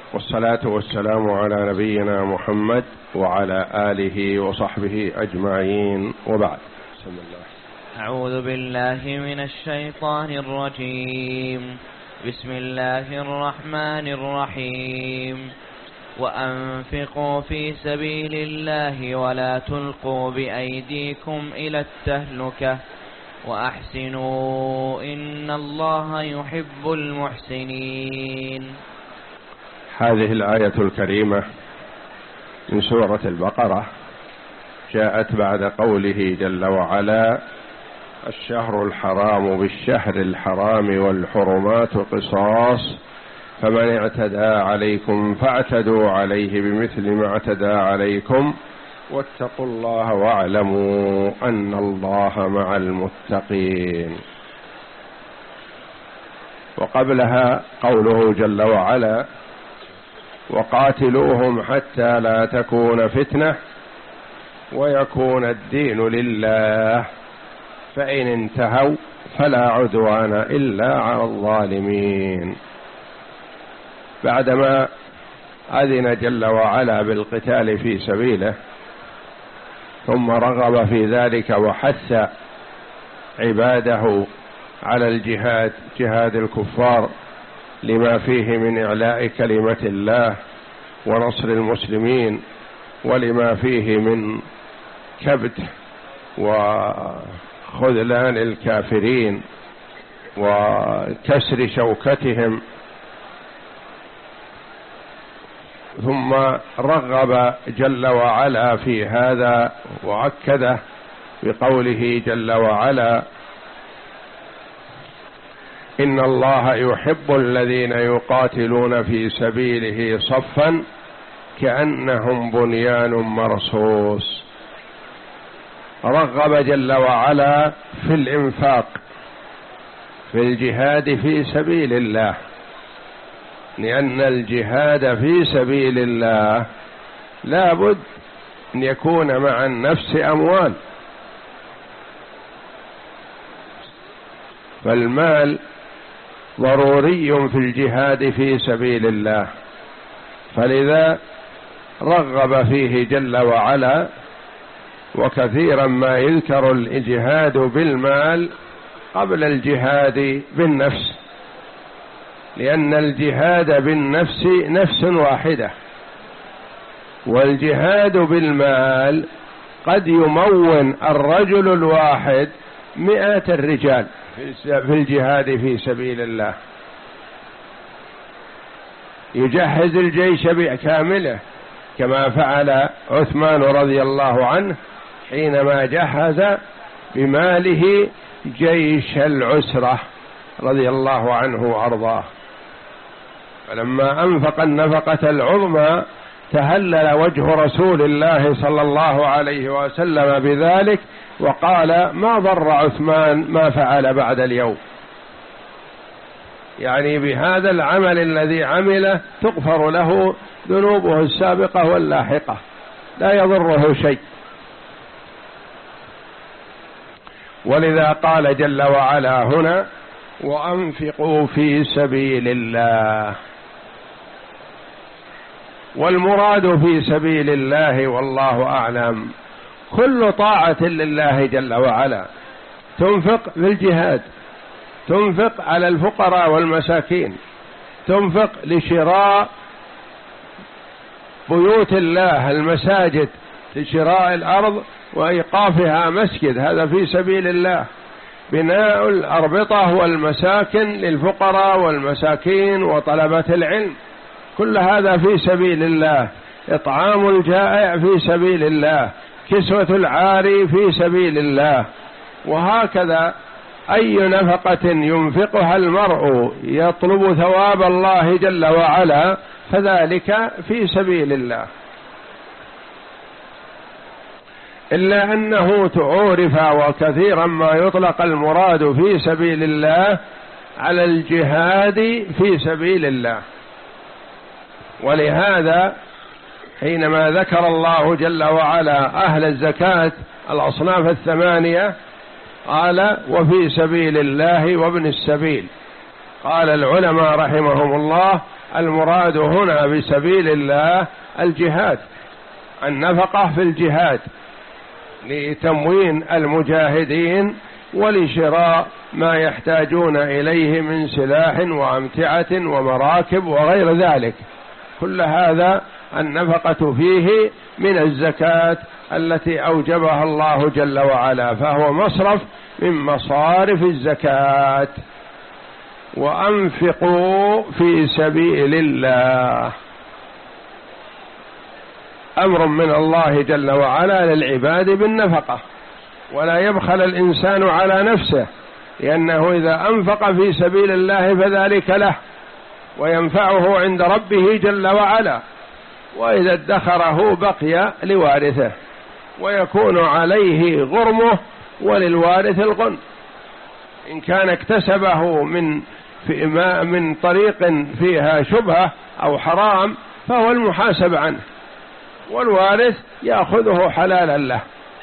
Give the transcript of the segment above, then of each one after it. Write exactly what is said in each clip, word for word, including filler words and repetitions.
والصلاة والسلام على نبينا محمد وعلى آله وصحبه أجمعين، وبعد. بسم الله. أعوذ بالله من الشيطان الرجيم. بسم الله الرحمن الرحيم. وأنفقوا في سبيل الله ولا تلقوا بأيديكم إلى التهلكة وأحسنوا إن الله يحب المحسنين. هذه الآية الكريمة من سورة البقرة جاءت بعد قوله جل وعلا: الشهر الحرام بالشهر الحرام والحرمات قصاص فمن اعتدى عليكم فاعتدوا عليه بمثل ما اعتدى عليكم واتقوا الله واعلموا أن الله مع المتقين. وقبلها قوله جل وعلا: وقاتلوهم حتى لا تكون فتنة ويكون الدين لله فإن انتهوا فلا عدوان إلا على الظالمين. بعدما أذن جل وعلا بالقتال في سبيله ثم رغب في ذلك وحث عباده على الجهاد، جهاد الكفار، لما فيه من إعلاء كلمة الله ونصر المسلمين، ولما فيه من كبت وخذلان الكافرين وكسر شوكتهم. ثم رغب جل وعلا في هذا وأكده بقوله جل وعلا: إن الله يحب الذين يقاتلون في سبيله صفا كأنهم بنيان مرصوص. رغب جل وعلا في الإنفاق في الجهاد في سبيل الله، لأن الجهاد في سبيل الله لا بد أن يكون مع النفس أموال، فالمال ضروري في الجهاد في سبيل الله، فلذا رغب فيه جل وعلا. وكثيرا ما يذكر الجهاد بالمال قبل الجهاد بالنفس، لأن الجهاد بالنفس نفس واحدة، والجهاد بالمال قد يمون الرجل الواحد مئة الرجال في الجهاد في سبيل الله، يجهز الجيش بكامله كما فعل عثمان رضي الله عنه حينما جهز بماله جيش العسرة رضي الله عنه وأرضاه، فلما أنفق النفقة العظمى تهلل وجه رسول الله صلى الله عليه وسلم بذلك وقال: ما ضر عثمان ما فعل بعد اليوم. يعني بهذا العمل الذي عمله تغفر له ذنوبه السابقة واللاحقة، لا يضره شيء. ولذا قال جل وعلا هنا: وأنفقوا في سبيل الله. والمراد في سبيل الله والله أعلم كل طاعة لله جل وعلا. تنفق في الجهاد، تنفق على الفقراء والمساكين، تنفق لشراء بيوت الله المساجد، لشراء الأرض وإيقافها مسجد، هذا في سبيل الله. بناء الأربطة والمساكن للفقراء والمساكين وطلبة العلم، كل هذا في سبيل الله. إطعام الجائع في سبيل الله، كسوة العاري في سبيل الله. وهكذا أي نفقة ينفقها المرء يطلب ثواب الله جل وعلا فذلك في سبيل الله، إلا أنه تعورف وكثيرا ما يطلق المراد في سبيل الله على الجهاد في سبيل الله. ولهذا حينما ذكر الله جل وعلا أهل الزكاة الأصناف الثمانية قال: وفي سبيل الله وابن السبيل. قال العلماء رحمهم الله المراد هنا بسبيل الله الجهاد، النفقة في الجهاد لتموين المجاهدين ولشراء ما يحتاجون إليه من سلاح وأمتعة ومراكب وغير ذلك، كل هذا النفقة فيه من الزكاة التي أوجبها الله جل وعلا، فهو مصرف من مصارف الزكاة. وأنفقوا في سبيل الله، أمر من الله جل وعلا للعباد بالنفقة، ولا يبخل الإنسان على نفسه، لأنه إذا أنفق في سبيل الله فذلك له وينفعه عند ربه جل وعلا، وإذا ادخره بقي لوارثه ويكون عليه غرمه وللوارث الغنم. إن كان اكتسبه من في ما من طريق فيها شبهة أو حرام فهو المحاسب عنه، والوارث يأخذه حلالا له،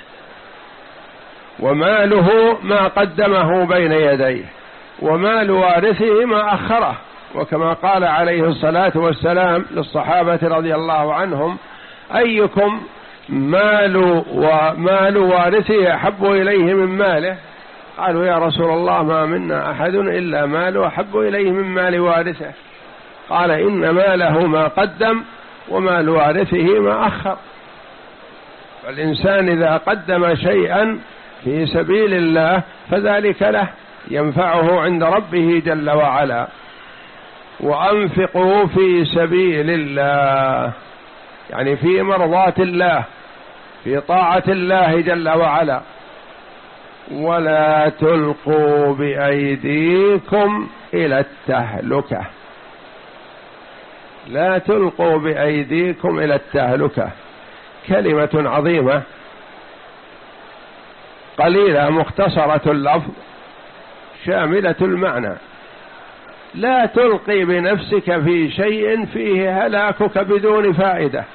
وماله ما قدمه بين يديه، ومال وارثه ما أخره. وكما قال عليه الصلاة والسلام للصحابة رضي الله عنهم: أيكم مال ومال وارثه أحب إليه من ماله؟ قالوا: يا رسول الله ما منا أحد إلا ماله أحب إليه من مال وارثه. قال: إن ماله ما قدم ومال وارثه ما أخر. فالإنسان إذا قدم شيئا في سبيل الله فذلك له، ينفعه عند ربه جل وعلا. وأنفقوا في سبيل الله، يعني في مرضاة الله، في طاعة الله جل وعلا. ولا تلقوا بأيديكم إلى التهلكة، لا تلقوا بأيديكم إلى التهلكة، كلمة عظيمة قليلة مختصرة اللفظ شاملة المعنى. لا تلقي بنفسك في شيء فيه هلاكك بدون فائدة،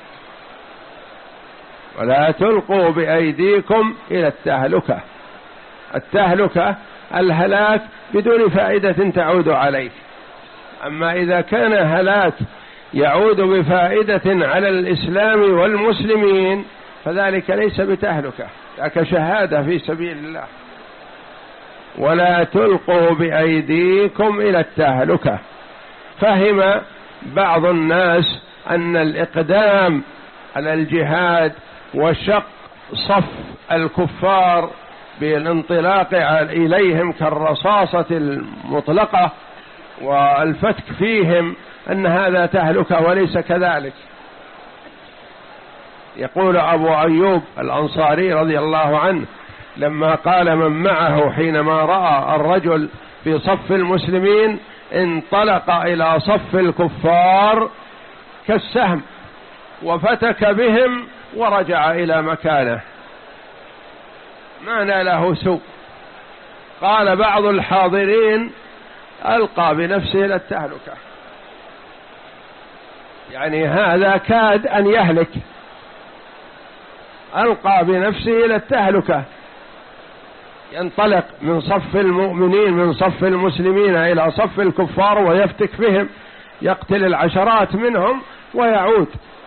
ولا تلقوا بأيديكم إلى التهلكة. التهلكة الهلاك بدون فائدة تعود عليك. أما إذا كان هلاك يعود بفائدة على الإسلام والمسلمين فذلك ليس بتهلكة، ذاك شهادة في سبيل الله. ولا تلقوا بأيديكم إلى التهلكة. فهم بعض الناس أن الإقدام على الجهاد وشق صف الكفار بالانطلاق إليهم كالرصاصة المطلقة والفتك فيهم أن هذا تهلكة، وليس كذلك. يقول أبو أيوب الأنصاري رضي الله عنه لما قال من معه حينما رأى الرجل في صف المسلمين انطلق إلى صف الكفار كالسهم وفتك بهم ورجع إلى مكانه، ما ناله سوء. قال بعض الحاضرين ألقى بنفسه إلى التهلكة، يعني هذا كاد أن يهلك، ألقى بنفسه إلى التهلكة، ينطلق من صف المؤمنين من صف المسلمين إلى صف الكفار ويفتك بهم، يقتل العشرات منهم ويعود،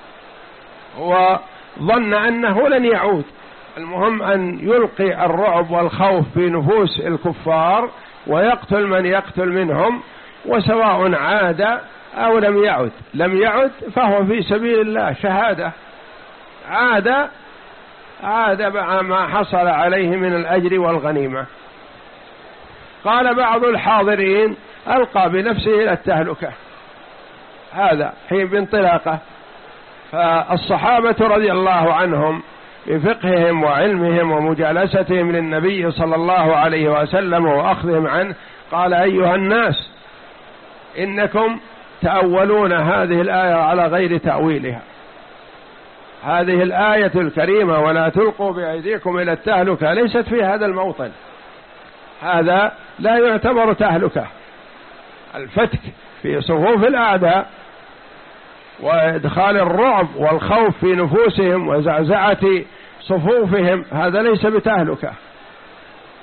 وظن أنه لن يعود. المهم أن يلقي الرعب والخوف في نفوس الكفار ويقتل من يقتل منهم، وسواء عاد أو لم يعد. لم يعد فهو في سبيل الله شهادة، عاد عاد ما حصل عليه من الأجر والغنيمة. قال بعض الحاضرين ألقى بنفسه إلى التهلكة، هذا حين بانطلاقه. فالصحابة رضي الله عنهم بفقههم وعلمهم ومجالستهم للنبي صلى الله عليه وسلم وأخذهم عنه قال: أيها الناس إنكم تأولون هذه الآية على غير تأويلها. هذه الآية الكريمة ولا تلقوا بأيديكم إلى التهلكة ليست في هذا الموطن، هذا لا يعتبر تهلكة. الفتك في صفوف الأعداء وإدخال الرعب والخوف في نفوسهم وزعزعة صفوفهم هذا ليس بتهلكة،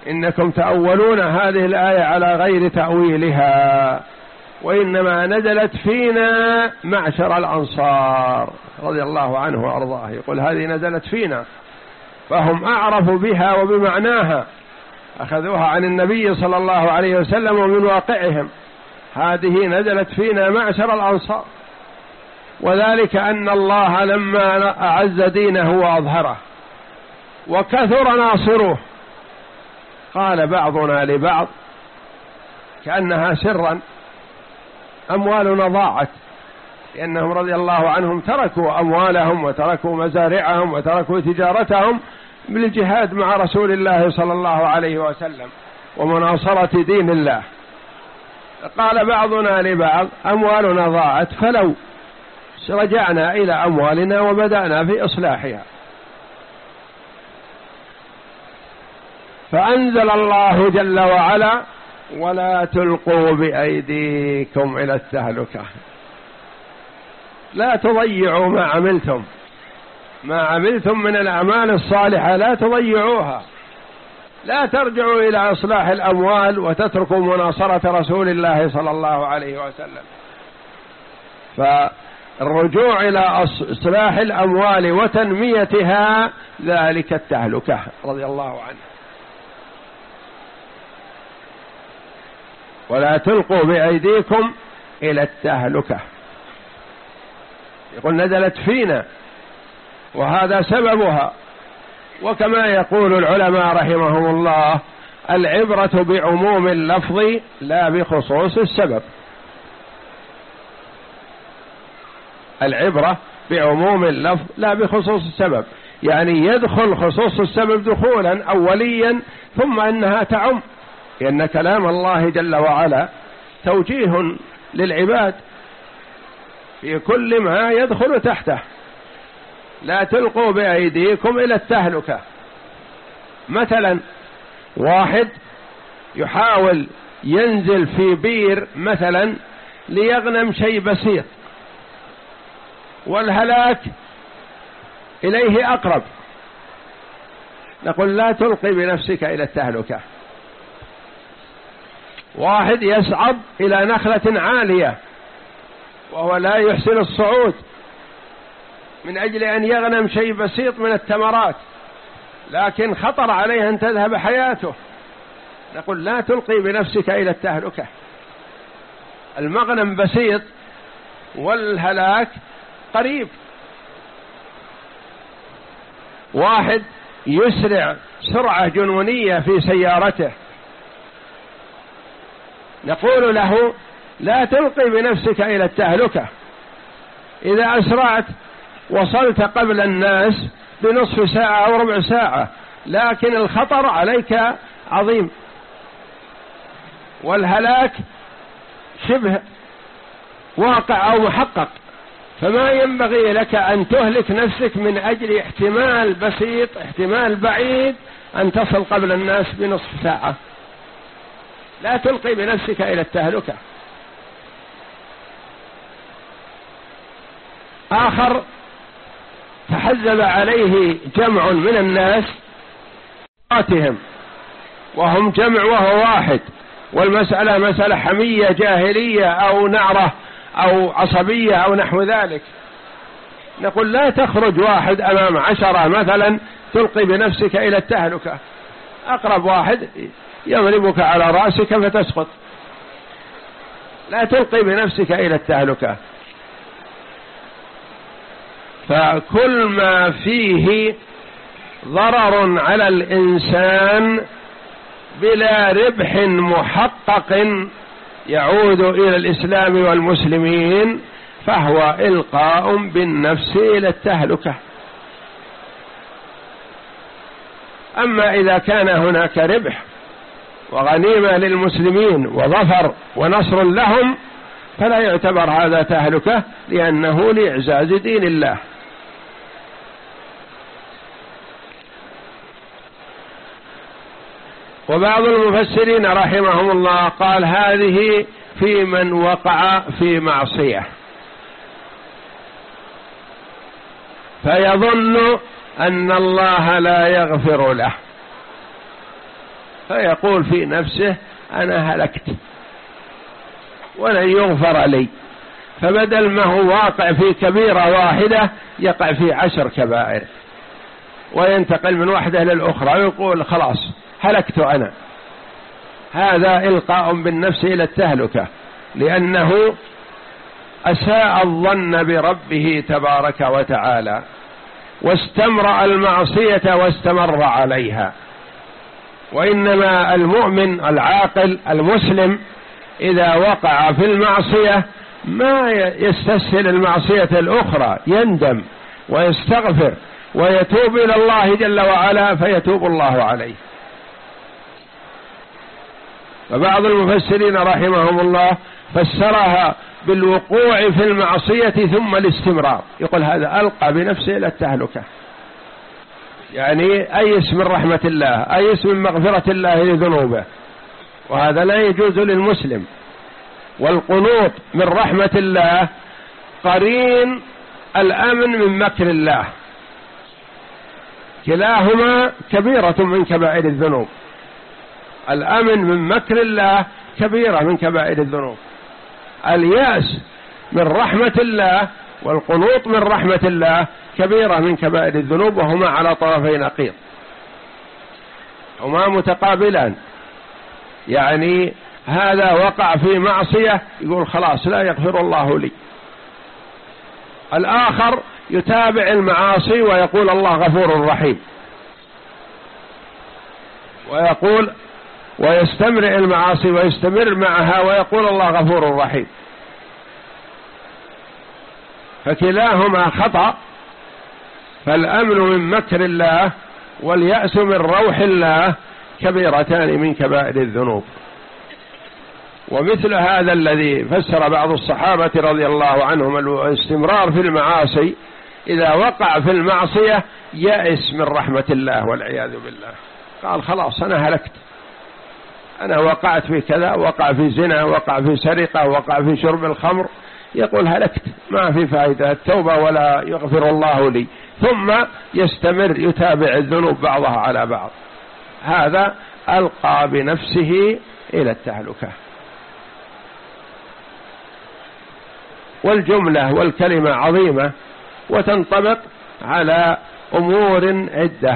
إنكم تأولون هذه الآية على غير تأويلها، وإنما نزلت فينا معشر الأنصار رضي الله عنه وأرضاه، يقول هذه نزلت فينا، فهم أعرف بها وبمعناها، أخذوها عن النبي صلى الله عليه وسلم ومن واقعهم. هذه نزلت فينا معشر الأنصار، وذلك أن الله لما أعز دينه وأظهره وكثر ناصروه قال بعضنا لبعض كأنها سرا أموالنا ضاعت، لأنهم رضي الله عنهم تركوا أموالهم وتركوا مزارعهم وتركوا تجارتهم بالجهاد مع رسول الله صلى الله عليه وسلم ومناصرة دين الله. قال بعضنا لبعض أموالنا ضاعت فلو رجعنا إلى أموالنا وبدأنا في إصلاحها. فأنزل الله جل وعلا ولا تلقوا بأيديكم إلى التهلكة، لا تضيعوا ما عملتم، ما عملتم من الأعمال الصالحة لا تضيعوها، لا ترجعوا إلى إصلاح الأموال وتتركوا مناصرة رسول الله صلى الله عليه وسلم. فالرجوع إلى إصلاح الأموال وتنميتها ذلك التهلكة رضي الله عنه. ولا تلقوا بأيديكم إلى التهلكة، يقول نزلت فينا وهذا سببها. وكما يقول العلماء رحمهم الله العبرة بعموم اللفظ لا بخصوص السبب، العبرة بعموم اللفظ لا بخصوص السبب، يعني يدخل خصوص السبب دخولا أوليا ثم أنها تعم، لأن كلام الله جل وعلا توجيه للعباد في كل ما يدخل تحته. لا تلقوا بأيديكم إلى التهلكة. مثلا واحد يحاول ينزل في بير مثلا ليغنم شيء بسيط والهلاك إليه أقرب، نقول لا تلقي بنفسك إلى التهلكة. واحد يصعد إلى نخلة عالية وهو لا يحسن الصعود من أجل أن يغنم شيء بسيط من الثمرات، لكن خطر عليه أن تذهب حياته، نقول لا تلقي بنفسك إلى التهلكة. المغنم بسيط والهلاك قريب. واحد يسرع سرعة جنونية في سيارته، نقول له لا تلقي بنفسك إلى التهلكة، إذا أسرعت وصلت قبل الناس بنصف ساعة أو ربع ساعة، لكن الخطر عليك عظيم والهلاك شبه واقع أو محقق، فما ينبغي لك أن تهلك نفسك من أجل احتمال بسيط احتمال بعيد أن تصل قبل الناس بنصف ساعة. لا تلقي بنفسك إلى التهلكة. آخر تحزب عليه جمع من الناس وهم جمع وهو واحد، والمسألة مسألة حمية جاهلية أو نعرة أو عصبية أو نحو ذلك، نقول لا تخرج واحد أمام عشرة مثلا تلقي بنفسك إلى التهلكة، أقرب واحد يضربك على رأسك فتسقط. لا تلقي بنفسك إلى التهلكة. فكل ما فيه ضرر على الإنسان بلا ربح محقق يعود إلى الإسلام والمسلمين فهو إلقاء بالنفس إلى التهلكة. أما إذا كان هناك ربح وغنيمة للمسلمين وظفر ونصر لهم فلا يعتبر هذا تهلكة، لأنه لإعزاز دين الله. وبعض المفسرين رحمهم الله قال هذه في من وقع في معصية فيظن أن الله لا يغفر له، فيقول في نفسه أنا هلكت ولن يغفر لي، فبدل ما هو واقع في كبيرة واحدة يقع في عشر كبائر، وينتقل من واحدة للأخرى ويقول خلاص هلكت أنا. هذا إلقاء بالنفس إلى التهلكة، لأنه أساء الظن بربه تبارك وتعالى واستمرأ المعصية واستمر عليها. وإنما المؤمن العاقل المسلم إذا وقع في المعصية ما يستسهل المعصية الأخرى، يندم ويستغفر ويتوب إلى الله جل وعلا فيتوب الله عليه. فبعض المفسرين رحمهم الله فسرها بالوقوع في المعصية ثم الاستمرار، يقول هذا ألقى بنفسه إلى التهلكة، يعني أيس من رحمة الله، أيس من مغفرة الله لذنوبه، وهذا لا يجوز للمسلم. والقنوط من رحمة الله قرين الأمن من مكر الله، كلاهما كبيرة من كبائر الذنوب. الأمن من مكر الله كبيرة من كبائر الذنوب. اليأس من رحمة الله والقنوط من رحمة الله كبيرة من كبائر الذنوب، وهما على طرفي نقيض، هما متقابلان. يعني هذا وقع في معصية يقول خلاص لا يغفر الله لي، الآخر يتابع المعاصي ويقول الله غفور رحيم، ويقول ويستمر المعاصي ويستمر معها ويقول الله غفور رحيم، فكلاهما خطأ. فالأمن من مكر الله واليأس من روح الله كبيرتان من كبائر الذنوب. ومثل هذا الذي فسر بعض الصحابة رضي الله عنهم الاستمرار في المعاصي، إذا وقع في المعصية يأس من رحمة الله والعياذ بالله، قال خلاص أنا هلكت، أنا وقعت في كذا، وقع في زنا، وقع في سرقة، وقع في شرب الخمر، يقول هلكت ما في فائدة التوبة ولا يغفر الله لي، ثم يستمر يتابع الذنوب بعضها على بعض. هذا ألقى بنفسه إلى التهلكة. والجملة والكلمة عظيمة وتنطبق على أمور عدة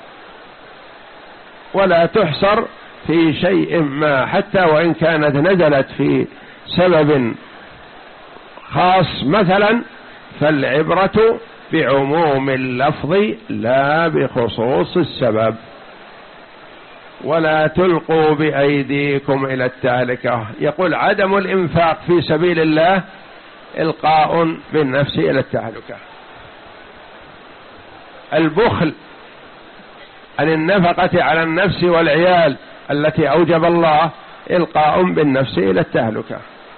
ولا تحصر في شيء ما، حتى وإن كانت نزلت في سبب خاص مثلا، فالعبرة بعموم اللفظ لا بخصوص السبب. ولا تلقوا بأيديكم إلى التهلكة، يقول عدم الإنفاق في سبيل الله إلقاء بالنفس إلى التهلكة. البخل عن النفقة على النفس والعيال التي أوجب الله إلقاء بالنفس إلى التهلكة.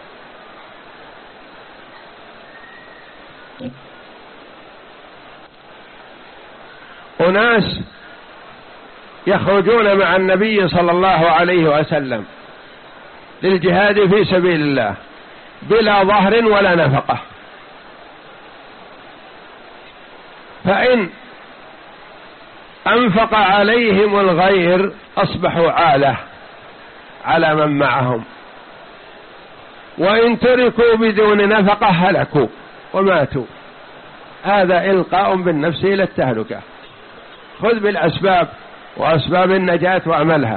أناس يخرجون مع النبي صلى الله عليه وسلم للجهاد في سبيل الله بلا ظهر ولا نفقة، فإن أنفق عليهم الغير أصبحوا عالة على من معهم، وإن تركوا بدون نفقة هلكوا وماتوا. هذا إلقاء بالنفس إلى التهلكة. خذ بالأسباب وأسباب النجاة وعملها.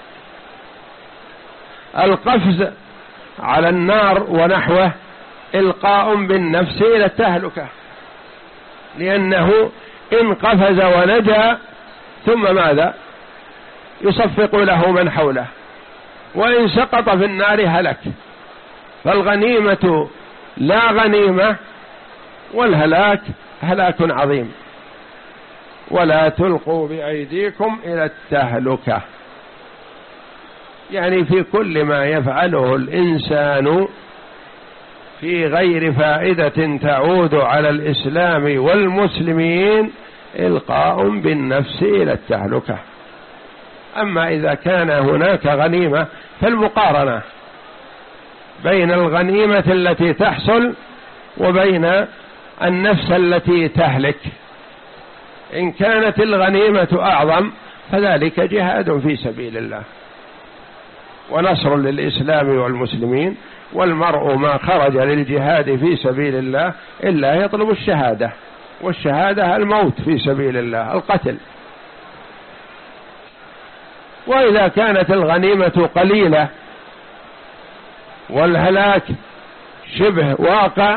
القفز على النار ونحوه إلقاء بالنفس إلى التهلكة، لأنه إن قفز ونجا ثم ماذا؟ يصفق له من حوله، وإن سقط في النار هلك. فالغنيمة لا غنيمة والهلاك هلاك عظيم. ولا تلقوا بأيديكم إلى التهلكة، يعني في كل ما يفعله الإنسان في غير فائدة تعود على الإسلام والمسلمين إلقاء بالنفس إلى التهلكة. أما إذا كان هناك غنيمة فالمقارنة بين الغنيمة التي تحصل وبين النفس التي تهلك. إن كانت الغنيمة أعظم فذلك جهاد في سبيل الله ونصر للإسلام والمسلمين. والمرء ما خرج للجهاد في سبيل الله إلا يطلب الشهادة، والشهادة الموت في سبيل الله، القتل. وإذا كانت الغنيمة قليلة والهلاك شبه واقع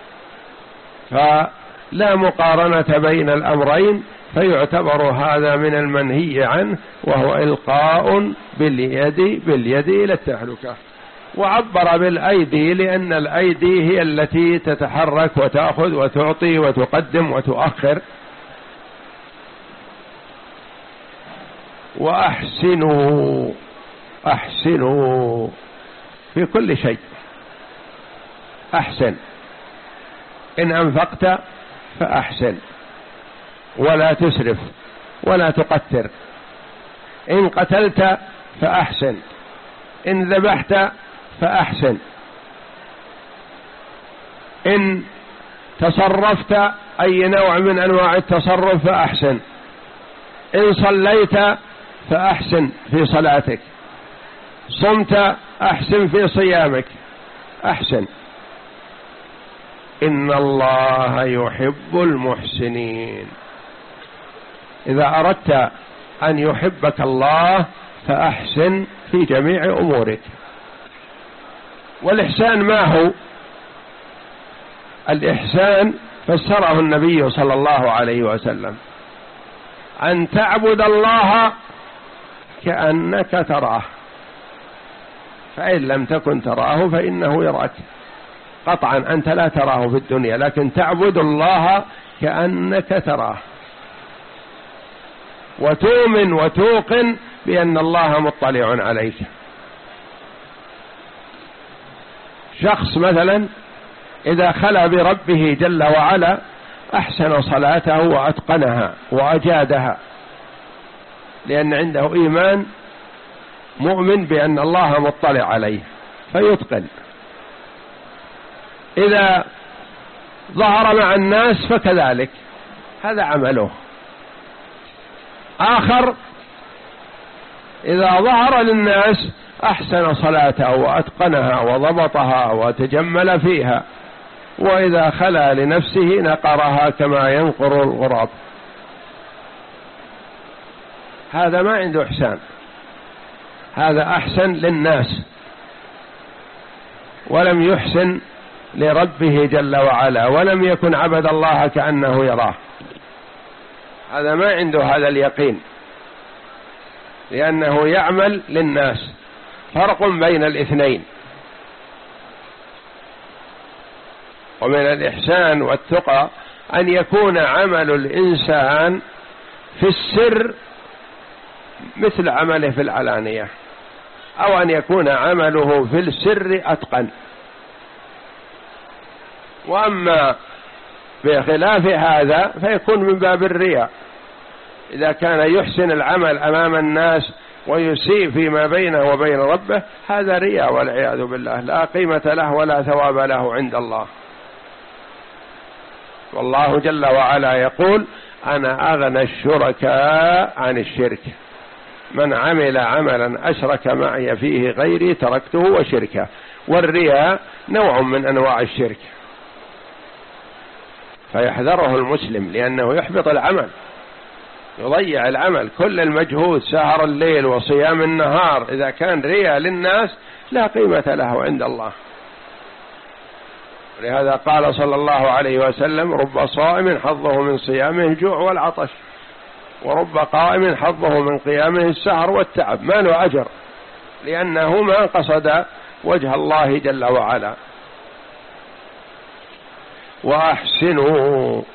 فلا مقارنة بين الأمرين، فيعتبر هذا من المنهي عنه، وهو إلقاء باليد باليد إلى التهلكة. وعبر بالأيدي لأن الأيدي هي التي تتحرك وتأخذ وتعطي وتقدم وتؤخر. وأحسنوا، أحسنوا في كل شيء، أحسن. إن أنفقت فأحسن ولا تسرف ولا تقتر. إن قتلت فأحسن، إن ذبحت فأحسن، إن تصرفت أي نوع من أنواع التصرف فأحسن، إن صليت فأحسن في صلاتك، صمت أحسن في صيامك، أحسن. إن الله يحب المحسنين. إذا أردت أن يحبك الله فأحسن في جميع أمورك. والإحسان ما هو؟ الإحسان فسره النبي صلى الله عليه وسلم: أن تعبد الله كأنك تراه، فإن لم تكن تراه فإنه يراك. قطعا أنت لا تراه في الدنيا، لكن تعبد الله كأنك تراه، وتؤمن وتوقن بأن الله مطلع عليك. شخص مثلا إذا خلا بربه جل وعلا أحسن صلاته وأتقنها وأجادها، لأن عنده إيمان مؤمن بأن الله مطلع عليه فيتقن. إذا ظهر مع الناس فكذلك، هذا عمله. آخر إذا ظهر للناس أحسن صلاته وأتقنها وضبطها وتجمل فيها، وإذا خلا لنفسه نقرها كما ينقر الغراب. هذا ما عنده إحسان، هذا أحسن للناس ولم يحسن لربه جل وعلا، ولم يكن عبد الله كأنه يراه. هذا ما عنده هذا اليقين، لأنه يعمل للناس. فرق بين الاثنين. ومن الإحسان والتقى أن يكون عمل الإنسان في السر مثل عمله في العلانية، أو أن يكون عمله في السر أتقن. وأما بخلاف هذا فيكون من باب الرياء. إذا كان يحسن العمل أمام الناس ويسيء فيما بينه وبين ربه، هذا رياء والعياذ بالله، لا قيمة له ولا ثواب له عند الله. والله جل وعلا يقول: أنا أغنى الشركاء عن الشرك، من عمل عملا أشرك معي فيه غيري تركته وشركه. والرياء نوع من أنواع الشرك، فيحذره المسلم لأنه يحبط العمل، يضيع العمل. كل المجهود سهر الليل وصيام النهار إذا كان رياء للناس لا قيمة له عند الله. لهذا قال صلى الله عليه وسلم: رب صائم حظه من صيامه الجوع والعطش، ورب قائم حظه من قيامه السهر والتعب. ما له أجر، لأنه ما قصد وجه الله جل وعلا. وأحسنوا،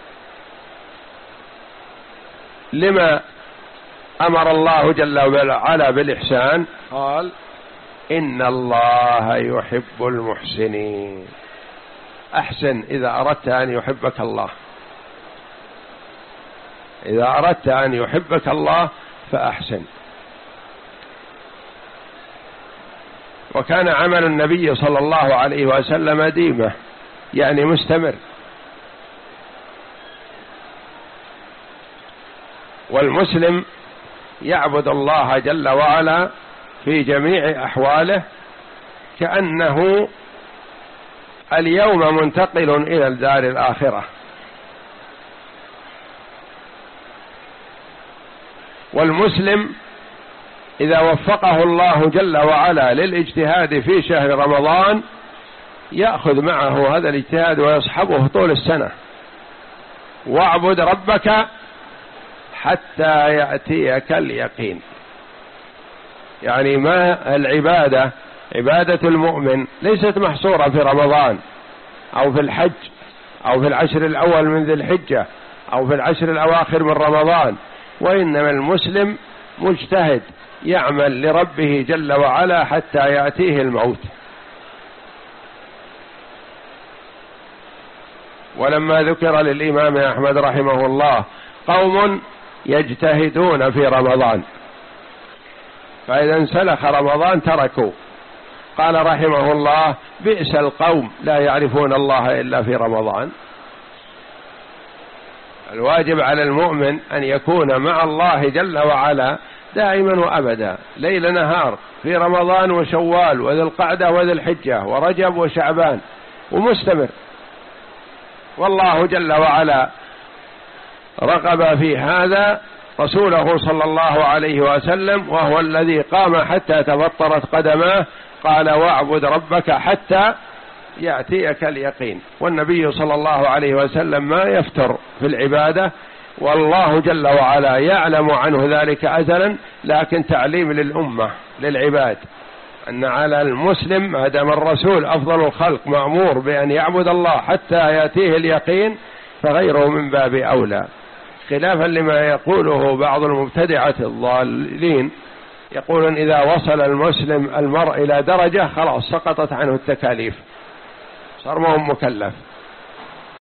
لما أمر الله جل وعلا بالإحسان؟ قال: إن الله يحب المحسنين. أحسن إذا أردت أن يحبك الله، إذا أردت أن يحبك الله فأحسن. وكان عمل النبي صلى الله عليه وسلم ديمة، يعني مستمر. والمسلم يعبد الله جل وعلا في جميع أحواله كأنه اليوم منتقل إلى الدار الآخرة. والمسلم إذا وفقه الله جل وعلا للاجتهاد في شهر رمضان يأخذ معه هذا الاجتهاد ويصحبه طول السنة. واعبد ربك حتى يأتيك اليقين، يعني ما العبادة، عبادة المؤمن ليست محصورة في رمضان أو في الحج أو في العشر الأول من ذي الحجة أو في العشر الأواخر من رمضان، وإنما المسلم مجتهد يعمل لربه جل وعلا حتى يأتيه الموت. ولما ذكر للإمام أحمد رحمه الله قوم يجتهدون في رمضان فإذا انسلخ رمضان تركوا، قال رحمه الله بئس القوم لا يعرفون الله إلا في رمضان. الواجب على المؤمن أن يكون مع الله جل وعلا دائما وأبدا، ليل نهار، في رمضان وشوال وذي القعدة وذي الحجة ورجب وشعبان، ومستمر. والله جل وعلا رغب في هذا رسوله صلى الله عليه وسلم، وهو الذي قام حتى تفطرت قدماه، قال واعبد ربك حتى يأتيك اليقين. والنبي صلى الله عليه وسلم ما يفتر في العبادة، والله جل وعلا يعلم عنه ذلك أزلا، لكن تعليم للأمة للعباد أن على المسلم ما دام الرسول أفضل الخلق مأمور بأن يعبد الله حتى يأتيه اليقين، فغيره من باب أولى، خلافا لما يقوله بعض المبتدعة الضالين، يقولون إذا وصل المسلم المرء إلى درجة خلاص سقطت عنه التكاليف، صار ما هو مكلف.